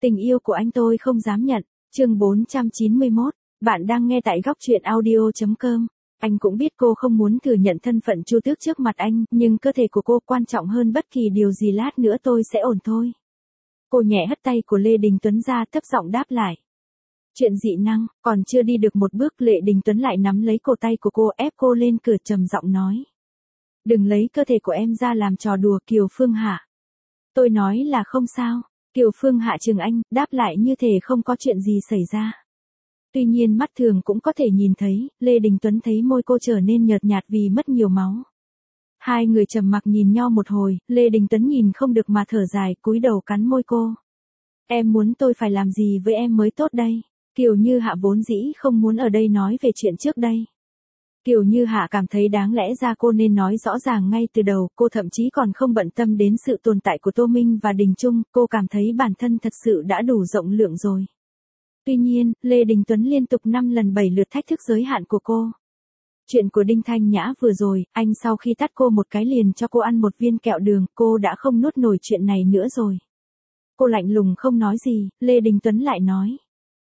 Tình yêu của anh tôi không dám nhận. Chương 491. Bạn đang nghe tại góc truyện audio.com. Anh cũng biết cô không muốn thừa nhận thân phận Chu Tước trước mặt anh, nhưng cơ thể của cô quan trọng hơn bất kỳ điều gì, lát nữa tôi sẽ ổn thôi. Cô nhẹ hất tay của Lê Đình Tuấn ra, thấp giọng đáp lại. Chuyện dị năng, còn chưa đi được một bước Lê Đình Tuấn lại nắm lấy cổ tay của cô, ép cô lên cửa, trầm giọng nói. Đừng lấy cơ thể của em ra làm trò đùa, Kiều Phương Hạ. Tôi nói là không sao. Kiều Phương Hạ trừng anh, đáp lại như thể không có chuyện gì xảy ra. Tuy nhiên mắt thường cũng có thể nhìn thấy, Lê Đình Tuấn thấy môi cô trở nên nhợt nhạt vì mất nhiều máu. Hai người trầm mặc nhìn nhau một hồi, Lê Đình Tuấn nhìn không được mà thở dài, cúi đầu cắn môi cô. Em muốn tôi phải làm gì với em mới tốt đây? Kiều Như Hạ vốn dĩ không muốn ở đây nói về chuyện trước đây. Kiều Như Hạ cảm thấy đáng lẽ ra cô nên nói rõ ràng ngay từ đầu, cô thậm chí còn không bận tâm đến sự tồn tại của Tô Minh và Đình Trung, cô cảm thấy bản thân thật sự đã đủ rộng lượng rồi. Tuy nhiên, Lê Đình Tuấn liên tục 5 lần 7 lượt thách thức giới hạn của cô. Chuyện của Đinh Thanh Nhã vừa rồi, anh sau khi tát cô một cái liền cho cô ăn một viên kẹo đường, cô đã không nuốt nổi chuyện này nữa rồi. Cô lạnh lùng không nói gì, Lê Đình Tuấn lại nói.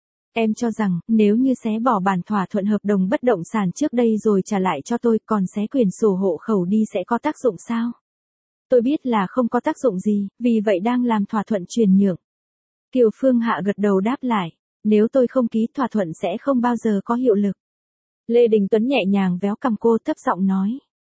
Em cho rằng, nếu như xé bỏ bản thỏa thuận hợp đồng bất động sản trước đây rồi trả lại cho tôi, còn xé quyền sổ hộ khẩu đi sẽ có tác dụng sao? Tôi biết là không có tác dụng gì, vì vậy đang làm thỏa thuận chuyển nhượng. Kiều Phương Hạ gật đầu đáp lại. Nếu tôi không ký thỏa thuận sẽ không bao giờ có hiệu lực. Lê Đình Tuấn nhẹ nhàng véo cằm cô, thấp giọng nói.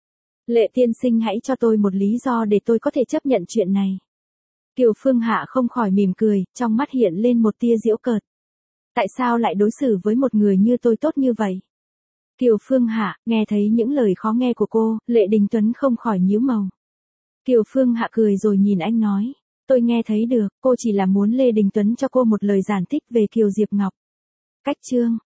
Lệ tiên sinh, hãy cho tôi một lý do để tôi có thể chấp nhận chuyện này. Kiều Phương Hạ không khỏi mỉm cười, trong mắt hiện lên một tia giễu cợt. Tại sao lại đối xử với một người như tôi tốt như vậy? Kiều Phương Hạ, nghe thấy những lời khó nghe của cô, Lệ Đình Tuấn không khỏi nhíu mày. Kiều Phương Hạ cười rồi nhìn anh nói. Tôi nghe thấy được, cô chỉ là muốn Lê Đình Tuấn cho cô một lời giải thích về Kiều Diệp Ngọc. Cách chương.